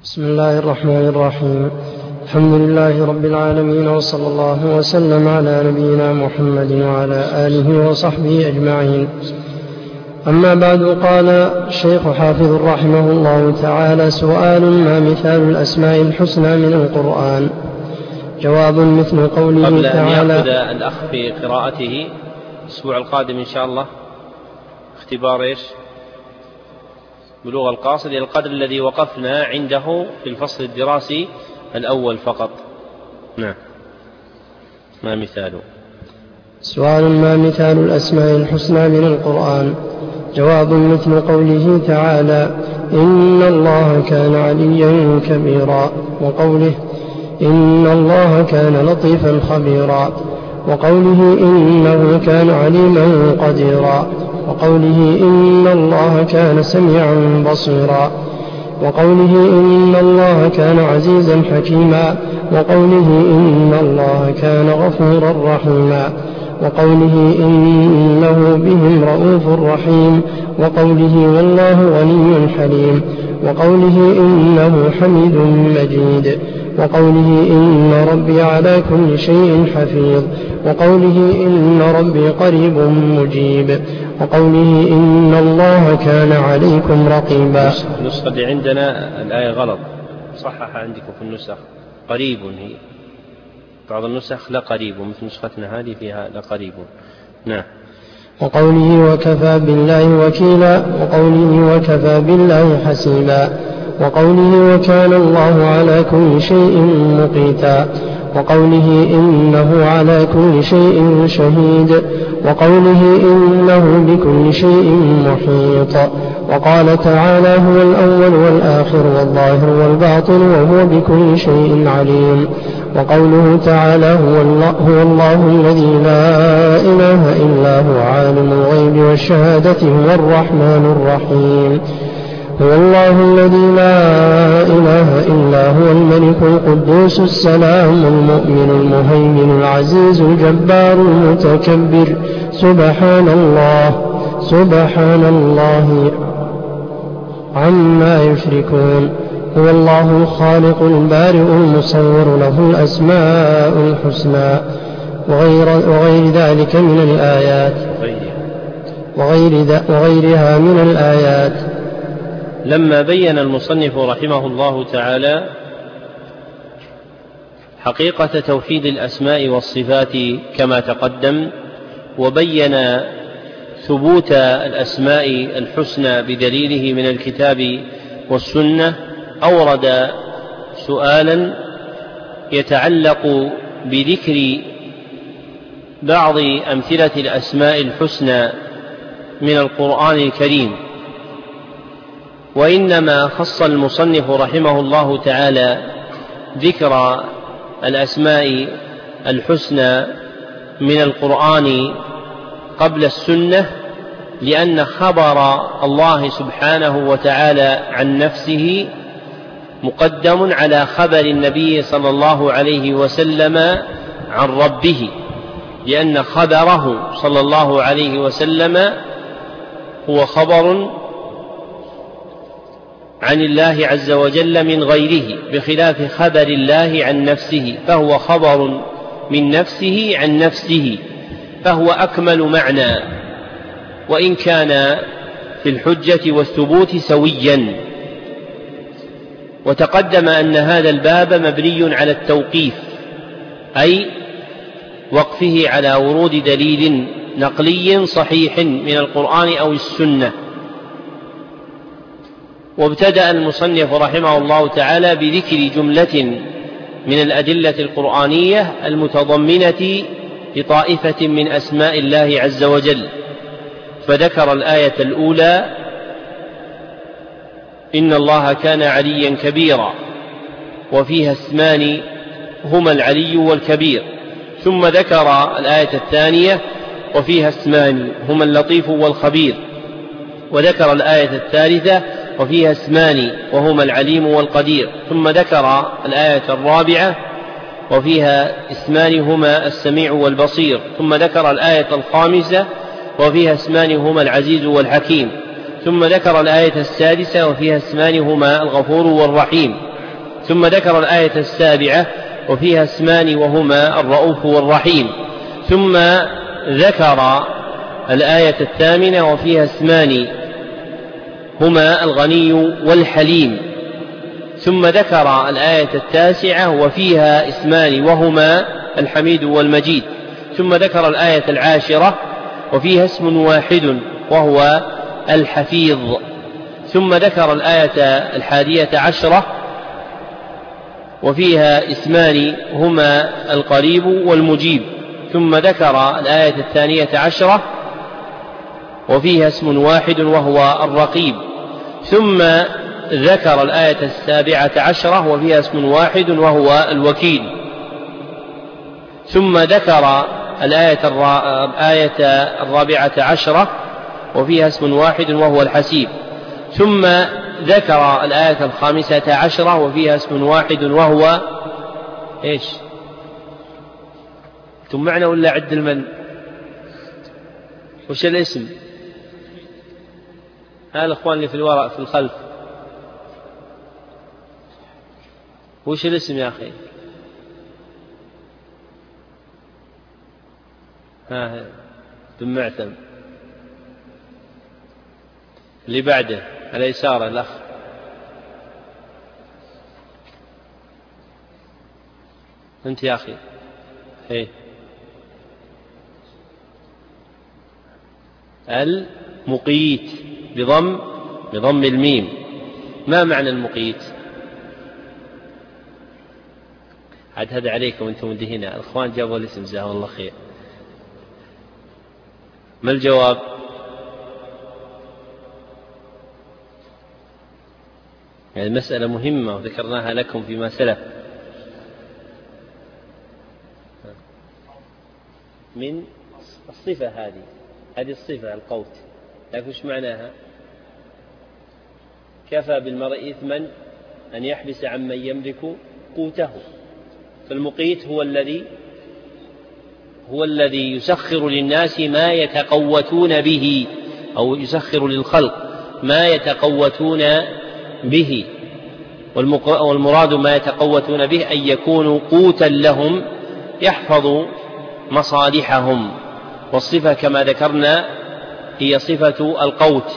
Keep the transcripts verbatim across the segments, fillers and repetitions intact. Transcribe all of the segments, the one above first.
بسم الله الرحمن الرحيم. الحمد لله رب العالمين، وصلى الله وسلم على نبينا محمد وعلى آله وصحبه أجمعين. أما بعد، قال الشيخ حافظ رحمه الله تعالى: سؤال: ما مثال الأسماء الحسنى من القرآن؟ جواب: مثل قوله قبل تعالى. أن يأخذ الأخ في قراءته الأسبوع القادم إن شاء الله اختبار إيش؟ بلوغ القاصد إلى القدر الذي وقفنا عنده في الفصل الدراسي الأول فقط. نعم. ما مثاله؟ سؤال: ما مثال الأسماء الحسنى من القرآن؟ جواب: مثل قوله تعالى: إن الله كان عليا كبيرا، وقوله: إن الله كان لطيفا خبيرا، وقوله: إنه كان عليما قديرا، وقوله: إن الله كان سميعا بصيرا، وقوله: إن الله كان عزيزا حكيما، وقوله: إن الله كان غفورا رحيما، وقوله: إنه بهم رءوف رحيم، وقوله: والله غني حليم، وقوله: إنه حميد مجيد، وقوله: إن ربي على كل شيء حفيظ، وقوله: إن ربي قريب مجيب، وقوله: إن الله كان عليكم رقيبا. النسخة اللي عندنا الآية غلط، صحح عندكم في النسخ قريب، هي بعض النسخ لقريب، مثل نسختنا هذه فيها لقريب. نعم. وقوله: وكفى بالله وكيلا، وقوله: وكفى بالله حسيبا، وقوله: وكان الله على كل شيء مقيتا، وقوله: إنه على كل شيء شهيد، وقوله: إنه بكل شيء محيط، وقال تعالى: هو الأول والآخر والظاهر والباطن وهو بكل شيء عليم، وقوله تعالى: هو الله, هو الله الذي لا إله إلا هو عالم الغيب والشهادة هو الرحمن الرحيم، هو الله الذي لا إله إلا هو الملك القدوس السلام المؤمن المهيمن العزيز الجبار المتكبر، سبحان الله سبحان الله عما يشركون، هو الله الخالق البارئ المصور، له الأسماء الحسنى، وغير, وغير ذلك من الآيات وغير وغيرها من الآيات. لما بين المصنف رحمه الله تعالى حقيقة توحيد الأسماء والصفات كما تقدم، وبين ثبوت الأسماء الحسنى بدليله من الكتاب والسنة، أورد سؤالا يتعلق بذكر بعض أمثلة الأسماء الحسنى من القرآن الكريم، وإنما خص المصنف رحمه الله تعالى ذكر الأسماء الحسنى من القرآن قبل السنة، لأن خبر الله سبحانه وتعالى عن نفسه مقدم على خبر النبي صلى الله عليه وسلم عن ربه، لأن خبره صلى الله عليه وسلم هو خبر عن الله عز وجل من غيره، بخلاف خبر الله عن نفسه، فهو خبر من نفسه عن نفسه، فهو أكمل معنى، وإن كان في الحجة والثبوت سويا. وتقدم أن هذا الباب مبني على التوقيف، أي وقفه على ورود دليل نقلي صحيح من القرآن أو السنة. وابتدأ المصنف رحمه الله تعالى بذكر جملة من الأدلة القرآنية المتضمنة لطائفة من أسماء الله عز وجل، فذكر الآية الأولى: إن الله كان عليا كبيرا، وفيها اسمان هما العلي والكبير، ثم ذكر الآية الثانية: وفيها اسمان هما اللطيف والخبير، وذكر الآية الثالثة: وفيها اسمان وهما العليم والقدير، ثم ذكر الآية الرابعة: وفيها اسمان هما السميع والبصير، ثم ذكر الآية الخامسة: وفيها اسمان هما العزيز والحكيم، ثم ذكر الآية السادسة: وفيها اسمان هما الغفور والرحيم، ثم ذكر الآية السابعة وفيها اسمان وهما الرؤوف والرحيم. ثم ذكر الآية الثامنة وفيها اسمان هما الغني والحليم. ثم ذكر الآية التاسعة وفيها اسمان وهما الحميد والمجيد. ثم ذكر الآية العاشرة وفيها اسم واحد وهو الحفيظ. ثم ذكر الآية الحادية عشرة وفيها اسمان هما القريب والمجيب. ثم ذكر الآية الثانية عشرة وفيها اسم واحد وهو الرقيب. ثم ذكر الآية السابعة عشرة وفيها اسم واحد وهو الوكيل. ثم ذكر الآية الرابعة عشرة وفيها اسم واحد وهو الحسيب. ثم ذكر الآية الخامسة عشرة وفيها اسم واحد وهو إيش؟ أنتم معنا ولا عد المن؟ وش الاسم؟ هذا الأخوان اللي في الوراء في الخلف، وش الاسم يا أخي؟ ها بن معتم. اللي بعده على يساره الأخ أنت يا أخي. إيه المقيت بضم بضم الميم. ما معنى المقيت؟ عاد هذا عليكم أنتم من هنا. الأخوان جابوا الاسم جزاهم الله خير. ما الجواب؟ يعني المسألة مهمة وذكرناها لكم فيما سلف. من الصفة هذه هذه الصفة القوت، لكن وش معناها؟ كفى بالمرء إثما أن يحبس عمن يملك قوته. فالمقيت هو الذي هو الذي يسخر للناس ما يتقوتون به، أو يسخر للخلق ما يتقوتون به. والمراد ما يتقوتون به أن يكونوا قوتا لهم يحفظ مصالحهم. والصفة كما ذكرنا هي صفة القوت.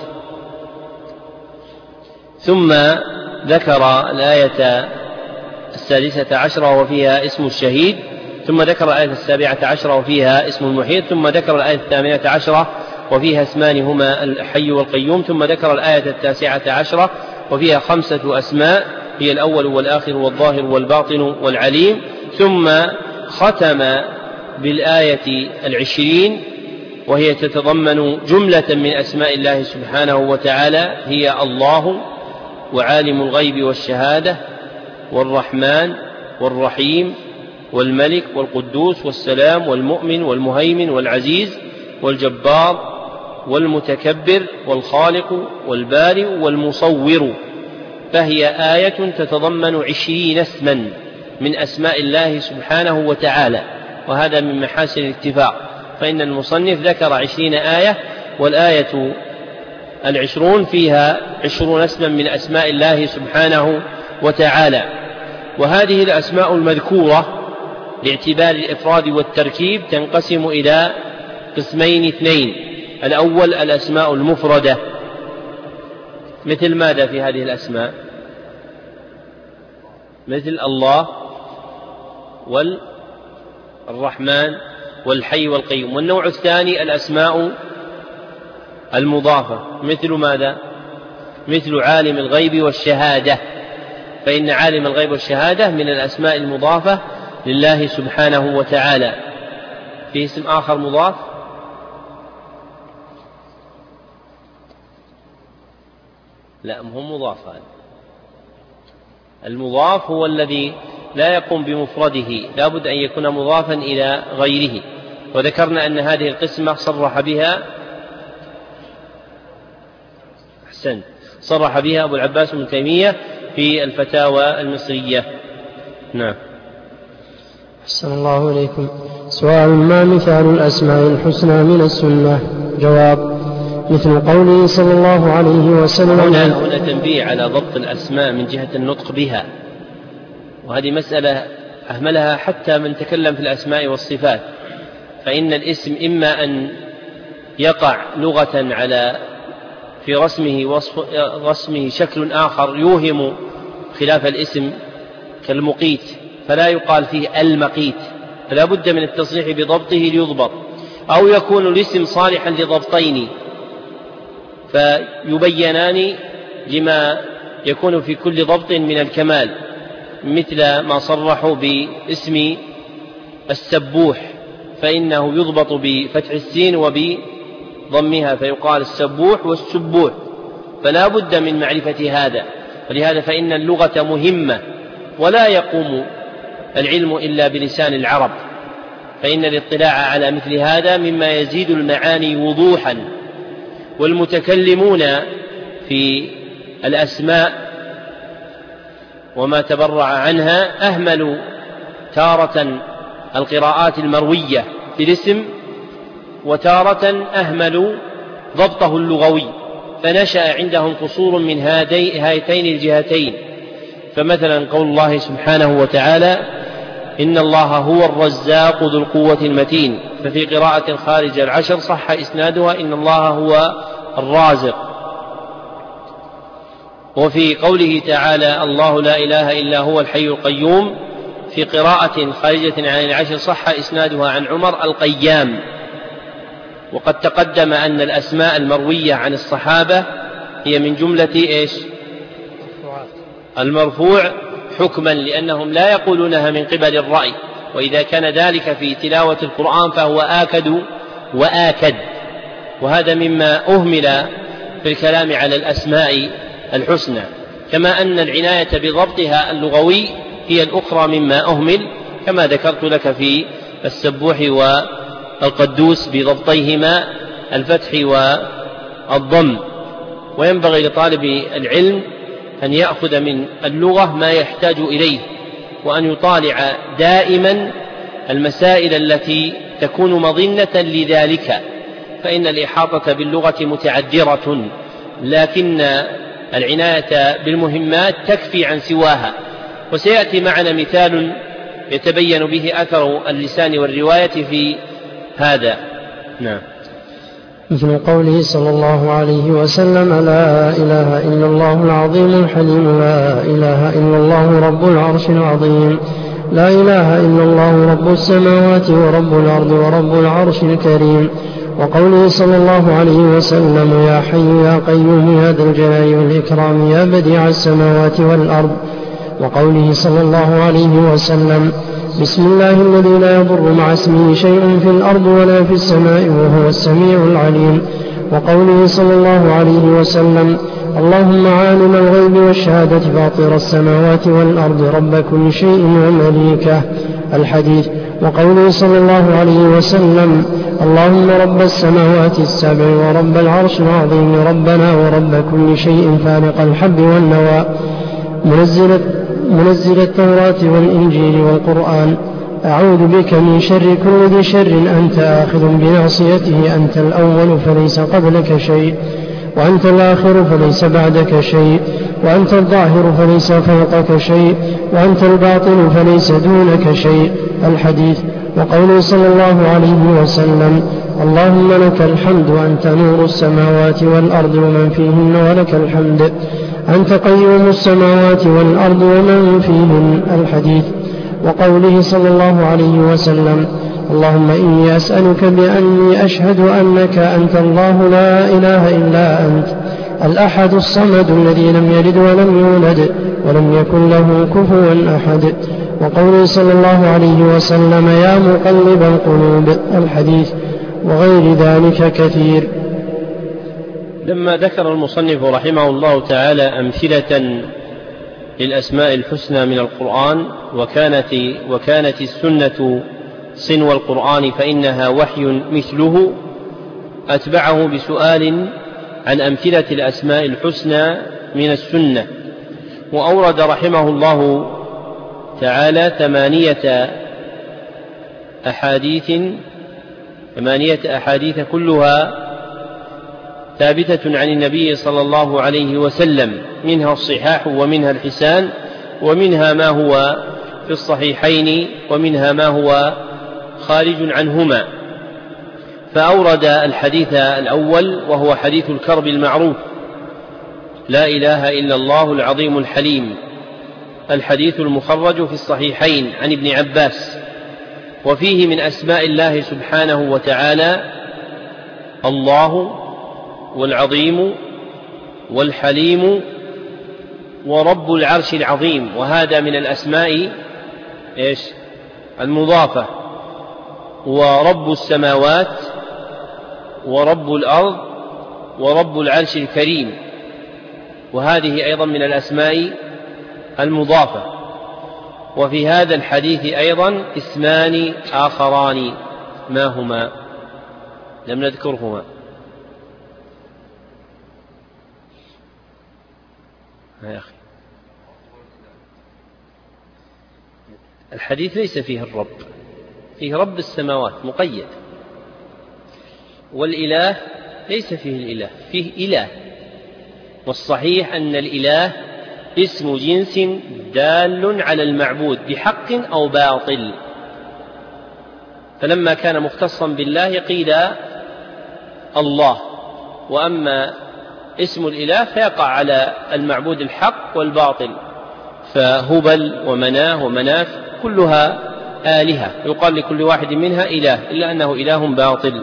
ثم ذكر الآية السادسة عشرة وفيها اسم الشهيد. ثم ذكر الآية السابعة عشرة وفيها اسم المحيط. ثم ذكر الآية الثامنة عشرة وفيها اسمان هما الحي والقيوم. ثم ذكر الآية التاسعة عشرة وفيها خمسة أسماء هي الأول والآخر والظاهر والباطن والعليم. ثم ختم بالآية العشرين وهي تتضمن جملة من أسماء الله سبحانه وتعالى هي الله وعالم الغيب والشهادة والرحمن والرحيم والملك والقدوس والسلام والمؤمن والمهيمن والعزيز والجبار والمتكبر والخالق والبارئ والمصور. فهي آية تتضمن عشرين اسما من أسماء الله سبحانه وتعالى، وهذا من محاسن الاتفاق. فإن المصنف ذكر عشرين آية، والآية العشرون فيها عشرون اسما من أسماء الله سبحانه وتعالى. وهذه الأسماء المذكورة باعتبار الإفراد والتركيب تنقسم إلى قسمين اثنين. الأول الأسماء المفردة، مثل ماذا في هذه الأسماء؟ مثل الله والرحمن والحي والقيوم. والنوع الثاني الأسماء المضافة، مثل ماذا؟ مثل عالم الغيب والشهادة، فإن عالم الغيب والشهادة من الأسماء المضافة لله سبحانه وتعالى. في اسم آخر مضاف؟ لا، مو مضاف. هذا المضاف هو الذي لا يقوم بمفرده، لا بد أن يكون مضافا إلى غيره. وذكرنا أن هذه القسمة صرح بها أحسن صرح بها أبو العباس بن تيمية في الفتاوى المصرية. نعم. أحسن الله إليكم. سؤال: ما مثال الأسماء الحسنى من السنة؟ جواب: مثل قوله صلى الله عليه وسلم. هنا, هنا تنبيه على ضبط الأسماء من جهة النطق بها، وهذه مسألة أهملها حتى من تكلم في الأسماء والصفات، فإن الاسم إما أن يقع لغة على في رسمه, وصف رسمه شكل آخر يوهم خلاف الاسم كالمقيت، فلا يقال فيه المقيت، فلا بد من التصريح بضبطه ليضبط، أو يكون الاسم صالحا لضبطين فيبينان لما يكون في كل ضبط من الكمال، مثل ما صرحوا باسم السبوح فإنه يضبط بفتح السين وبضمها فيقال السبوح والسبوح، فلا بد من معرفة هذا. ولهذا فإن اللغة مهمة ولا يقوم العلم إلا بلسان العرب، فإن الاطلاع على مثل هذا مما يزيد المعاني وضوحا. والمتكلمون في الأسماء وما تبرع عنها أهملوا تارة القراءات المروية في الاسم، وتارة أهملوا ضبطه اللغوي، فنشأ عندهم قصور من هاتين الجهتين. فمثلا قول الله سبحانه وتعالى إن الله هو الرزاق ذو القوة المتين، ففي قراءة خارج العشر صح إسنادها إن الله هو الرازق. وفي قوله تعالى الله لا إله إلا هو الحي القيوم في قراءة خارجة عن العشر صح إسنادها عن عمر القيام. وقد تقدم أن الأسماء المروية عن الصحابة هي من جملة إيش؟ المرفوع حكما، لأنهم لا يقولونها من قبل الرأي، وإذا كان ذلك في تلاوة القرآن فهو آكد وآكد. وهذا مما أهمل في الكلام على الأسماء الحسنى، كما أن العناية بضبطها اللغوي هي الأخرى مما أهمل، كما ذكرت لك في السبوح والقدوس بضبطيهما الفتح والضم. وينبغي لطالب العلم أن يأخذ من اللغة ما يحتاج إليه، وأن يطالع دائما المسائل التي تكون مظنة لذلك، فإن الإحاطة باللغة متعذرة، لكن العناية بالمهمات تكفي عن سواها. وسيأتي معنا مثال يتبين به أثر اللسان والرواية في هذا. نعم. مثل قوله صلى الله عليه وسلم لا إله إلا الله العظيم الحليم لا إله إلا الله رب العرش العظيم لا إله إلا الله رب السماوات ورب الأرض ورب العرش الكريم. وقوله صلى الله عليه وسلم يا حي يا قيوم يا ذا الجلال والإكرام يا بديع السماوات والأرض. وقوله صلى الله عليه وسلم بسم الله الذي لا يضر مع اسمه شيء في الأرض ولا في السماء وهو السميع العليم. وقوله صلى الله عليه وسلم اللهم عالم الغيب والشهادة فاطر السماوات والأرض رب كل شيء ومليكه الحديث. وقوله صلى الله عليه وسلم اللهم رب السماوات السبع ورب العرش العظيم ربنا ورب كل شيء فالق الحب والنوى منزل, منزل التوراة والإنجيل والقرآن أعوذ بك من شر كل ذي شر أنت آخذ بناصيته أنت الأول فليس قبلك شيء وأنت الآخر فليس بعدك شيء وأنت الظاهر فليس فوقك شيء وأنت الباطن فليس دونك شيء الحديث. وقوله صلى الله عليه وسلم اللهم لك الحمد وأنت نور السماوات والأرض ومن فيهن ولك الحمد أنت قيوم السماوات والأرض ومن فيهن الحديث. وقوله صلى الله عليه وسلم اللهم إني أسألك بأني أشهد أنك أنت الله لا إله إلا أنت الأحد الصمد الذي لم يلد ولم يولد ولم يكن له كفوا أحد. وقوله صلى الله عليه وسلم يا مقلب القلوب الحديث. وغير ذلك كثير. لما ذكر المصنف رحمه الله تعالى أمثلة للأسماء الحسنى من القرآن وكانت, وكانت السنة صنو القرآن فإنها وحي مثله، أتبعه بسؤال عن أمثلة الأسماء الحسنى من السنة، وأورد رحمه الله تعالى ثمانية أحاديث ثمانية أحاديث كلها ثابتة عن النبي صلى الله عليه وسلم، منها الصحاح ومنها الحسان ومنها ما هو في الصحيحين ومنها ما هو خارج عنهما. فأورد الحديث الأول وهو حديث الكرب المعروف: لا إله إلا الله العظيم الحليم، الحديث المخرج في الصحيحين عن ابن عباس. وفيه من أسماء الله سبحانه وتعالى الله والعظيم والحليم ورب العرش العظيم، وهذا من الأسماء إيش؟ المضافة. ورب السماوات ورب الأرض ورب العرش الكريم، وهذه أيضا من الأسماء المضافة. وفي هذا الحديث أيضا اسمان آخران، ما هما؟ لم نذكرهما. يا أخي الحديث ليس فيه الرب، فيه رب السماوات مقيد، والإله ليس فيه الإله، فيه إله. والصحيح أن الإله اسم جنس دال على المعبود بحق أو باطل، فلما كان مختصا بالله قيل الله، وأما اسم الإله فيقع على المعبود الحق والباطل، فهبل ومناه ومناف كلها آلهة، يقال لكل واحد منها إله، إلا أنه إله باطل.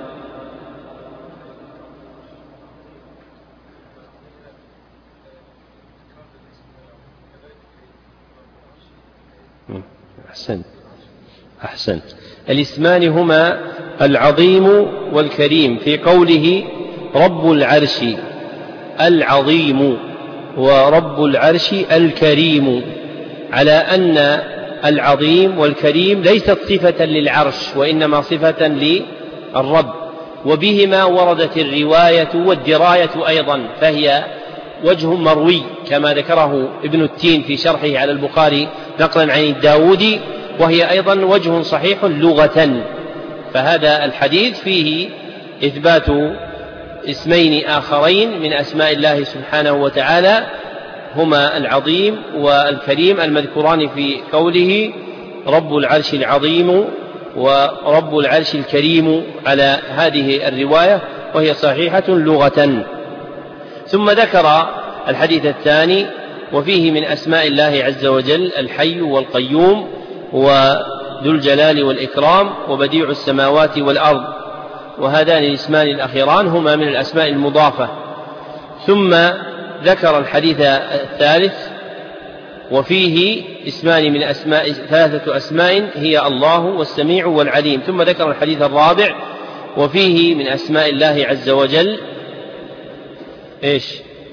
أحسنت أحسنت الاسمان هما العظيم والكريم، في قوله رب العرش العظيم ورب العرش الكريم، على أن العظيم والكريم ليست صفة للعرش وإنما صفة للرب، وبهما وردت الرواية والدراية أيضا، فهي وجه مروي كما ذكره ابن التين في شرحه على البخاري نقلا عن الداودي، وهي أيضا وجه صحيح لغة. فهذا الحديث فيه إثبات اسمين آخرين من أسماء الله سبحانه وتعالى، هما العظيم والكريم المذكوران في قوله رب العرش العظيم ورب العرش الكريم على هذه الرواية، وهي صحيحة لغة. ثم ذكر الحديث الثاني: وفيه من أسماء الله عز وجل الحي والقيوم وذو الجلال والإكرام وبديع السماوات والأرض، وهذان الاسمان الأخيران هما من الأسماء المضافة. ثم ذكر الحديث الثالث: وفيه اسمان من أسماء ثلاثة أسماء هي الله والسميع والعليم. ثم ذكر الحديث الرابع: وفيه من أسماء الله عز وجل إيش؟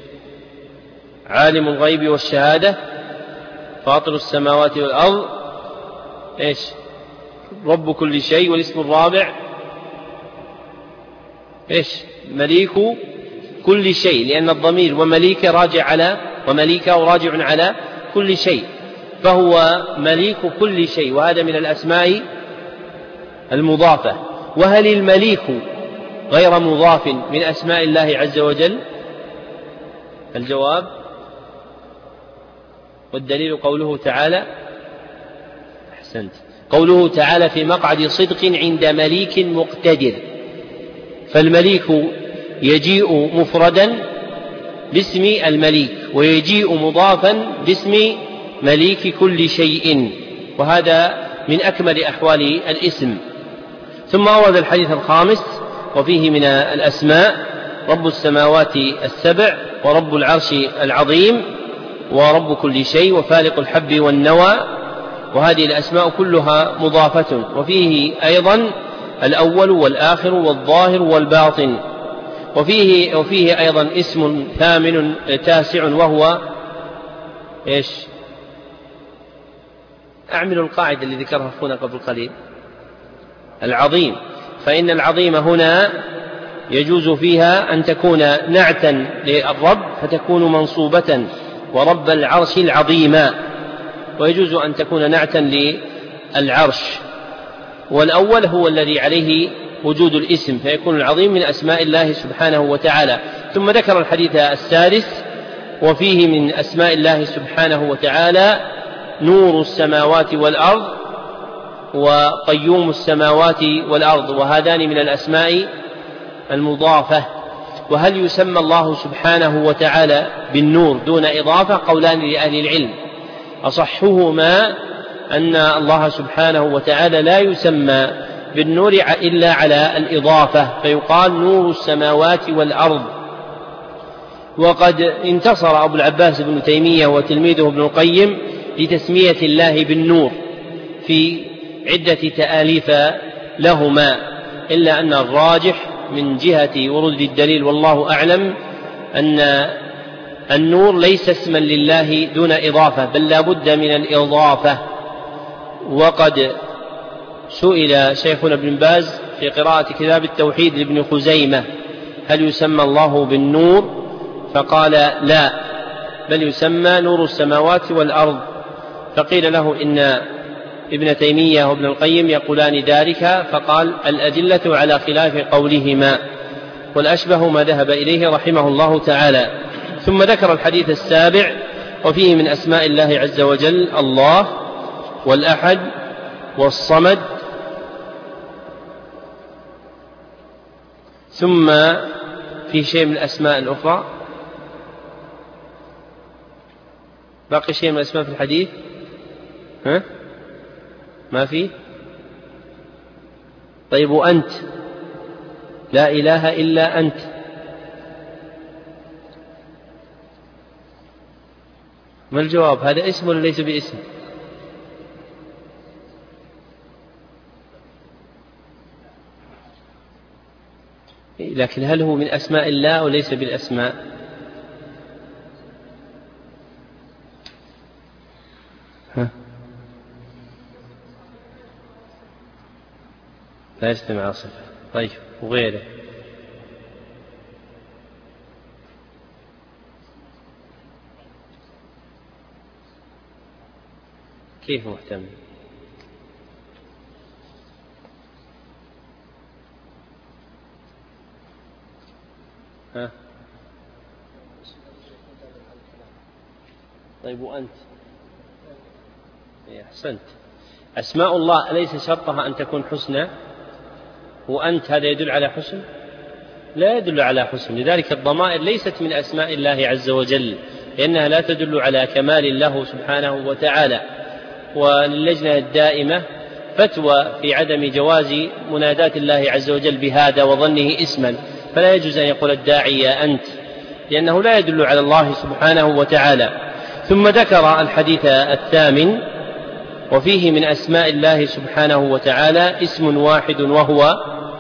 عالم الغيب والشهادة، فاطر السماوات والأرض، إيش؟ رب كل شيء. والاسم الرابع إيش؟ مليك كل شيء، لأن الضمير ومليك راجع على ومليكه راجع على كل شيء، فهو مليك كل شيء، وهذا من الأسماء المضافة. وهل المليك غير مضاف من أسماء الله عز وجل؟ الجواب: والدليل قوله تعالى أحسنت قوله تعالى: في مقعد صدق عند مليك مقتدر. فالمليك يجيء مفردا باسم المليك، ويجيء مضافا باسم مليك كل شيء، وهذا من أكمل أحوال الاسم. ثم أورد الحديث الخامس: وفيه من الأسماء رب السماوات السبع ورب العرش العظيم ورب كل شيء وفالق الحب والنوى، وهذه الأسماء كلها مضافة. وفيه أيضا الأول والآخر والظاهر والباطن. وفيه, وفيه أيضا اسم ثامن تاسع وهو إيش؟ أعمل القاعدة اللي ذكرها أخونا قبل قليل: العظيم. فإن العظيم هنا يجوز فيها أن تكون نعتا للرب فتكون منصوبة ورب العرش العظيم، ويجوز أن تكون نعتا للعرش. والأول هو الذي عليه وجود الاسم، فيكون العظيم من أسماء الله سبحانه وتعالى. ثم ذكر الحديث السادس: وفيه من أسماء الله سبحانه وتعالى نور السماوات والأرض وقيوم السماوات والأرض، وهذان من الأسماء المضافة. وهل يسمى الله سبحانه وتعالى بالنور دون إضافة؟ قولان لأهل العلم، أصحهما أن الله سبحانه وتعالى لا يسمى بالنور إلا على الإضافة، فيقال نور السماوات والأرض. وقد انتصر أبو العباس بن تيمية وتلميذه ابن القيم لتسمية الله بالنور في عدة تآليف لهما، إلا أن الراجح من جهة ورود الدليل والله أعلم أن النور ليس اسما لله دون إضافة، بل لا بد من الإضافة. وقد سئل شيخنا ابن باز في قراءة كتاب التوحيد لابن خزيمة هل يسمى الله بالنور؟ فقال لا، بل يسمى نور السماوات والأرض. فقيل له إن ابن تيمية وابن القيم يقولان ذلك، فقال الأدلة على خلاف قولهما، والأشبه ما ذهب إليه رحمه الله تعالى. ثم ذكر الحديث السابع وفيه من أسماء الله عز وجل الله والأحد والصمد. ثم في شيء من الأسماء الأخرى، باقي شيء من الأسماء في الحديث؟ ها؟ ما في؟ طيب وأنت، لا إله إلا أنت، ما الجواب؟ هذا اسم ولا ليس باسم؟ لكن هل هو من أسماء الله وليس بالأسماء؟ ها؟ لا يجتمع صفة. طيب وغيره؟ كيف محتمل؟ ها؟ طيب وأنت؟ أحسنت. أسماء الله ليس شرطها أن تكون حسنى، وأنت هذا يدل على حسن؟ لا يدل على حسن. لذلك الضمائر ليست من أسماء الله عز وجل، لأنها لا تدل على كمال له سبحانه وتعالى. وللجنة الدائمة فتوى في عدم جواز مناداة الله عز وجل بهذا وظنه اسما، فلا يجوز أن يقول الداعي يا أنت، لأنه لا يدل على الله سبحانه وتعالى. ثم ذكر الحديث الثامن وفيه من أسماء الله سبحانه وتعالى اسم واحد وهو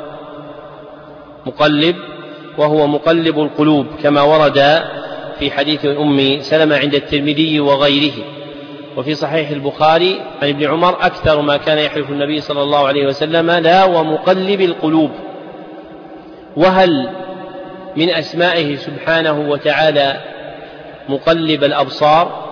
مقلب، وهو مقلب القلوب، كما ورد في حديث أم سلمة عند الترمذي وغيره. وفي صحيح البخاري عن ابن عمر أكثر ما كان يحلف النبي صلى الله عليه وسلم لا ومقلب القلوب. وهل من أسمائه سبحانه وتعالى مقلب الأبصار؟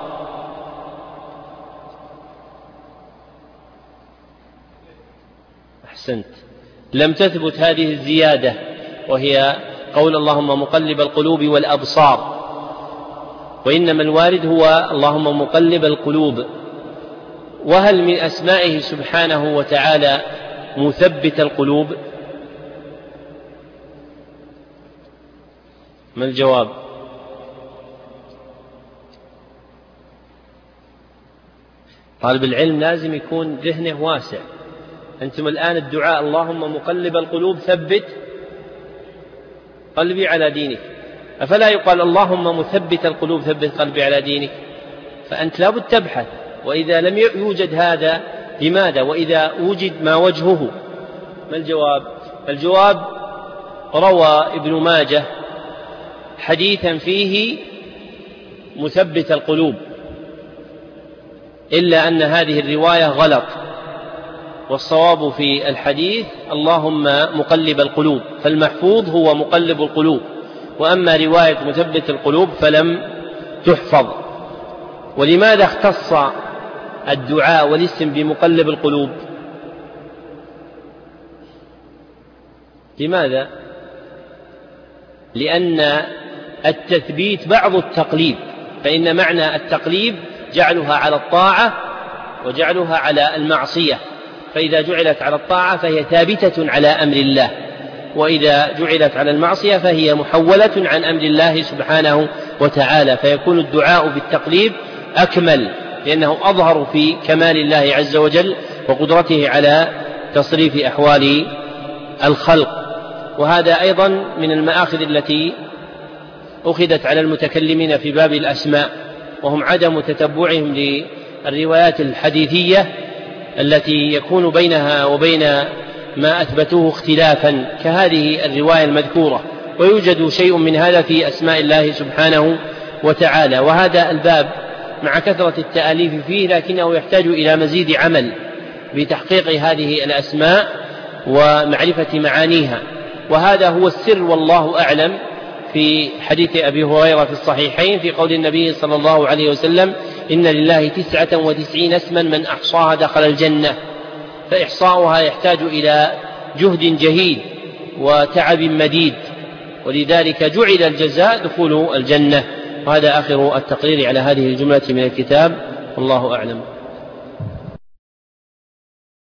أحسنت. لم تثبت هذه الزيادة، وهي قول اللهم مقلب القلوب والأبصار، وإنما الوارد هو اللهم مقلب القلوب. وهل من أسمائه سبحانه وتعالى مثبت القلوب؟ ما الجواب؟ طالب العلم لازم يكون ذهنه واسع. أنتم الآن الدعاء اللهم مقلب القلوب ثبت قلبي على دينك، أفلا يقال اللهم مثبت القلوب ثبت قلبي على دينك؟ فأنت لابد تبحث، وإذا لم يوجد هذا لماذا؟ وإذا وجد ما وجهه؟ ما الجواب؟ الجواب روى ابن ماجه حديثا فيه مثبت القلوب، إلا أن هذه الرواية غلط، والصواب في الحديث اللهم مقلب القلوب، فالمحفوظ هو مقلب القلوب، وأما رواية مثبت القلوب فلم تحفظ. ولماذا اختص الدعاء والاسم بمقلب القلوب؟ لماذا؟ لأن التثبيت بعض التقليب، فإن معنى التقليب جعلها على الطاعة وجعلها على المعصية، فإذا جعلت على الطاعة فهي ثابتة على أمر الله، وإذا جعلت على المعصية فهي محولة عن أمر الله سبحانه وتعالى، فيكون الدعاء بالتقليب أكمل لأنه أظهر في كمال الله عز وجل وقدرته على تصريف أحوال الخلق. وهذا أيضا من المآخذ التي أخذت على المتكلمين في باب الأسماء، وهم عدم تتبعهم للروايات الحديثية التي يكون بينها وبين ما أثبتوه اختلافا كهذه الرواية المذكورة، ويوجد شيء من هذا في أسماء الله سبحانه وتعالى. وهذا الباب مع كثرة التأليف فيه لكنه يحتاج إلى مزيد عمل بتحقيق هذه الأسماء ومعرفة معانيها، وهذا هو السر والله أعلم في حديث أبي هريرة في الصحيحين في قول النبي صلى الله عليه وسلم: إن لله تسعة وتسعين اسما من أحصاها دخل الجنة. فإحصاؤها يحتاج إلى جهد جهيد وتعب مديد، ولذلك جعل الجزاء دخول الجنة. وهذا آخر التقرير على هذه الجملة من الكتاب، والله أعلم.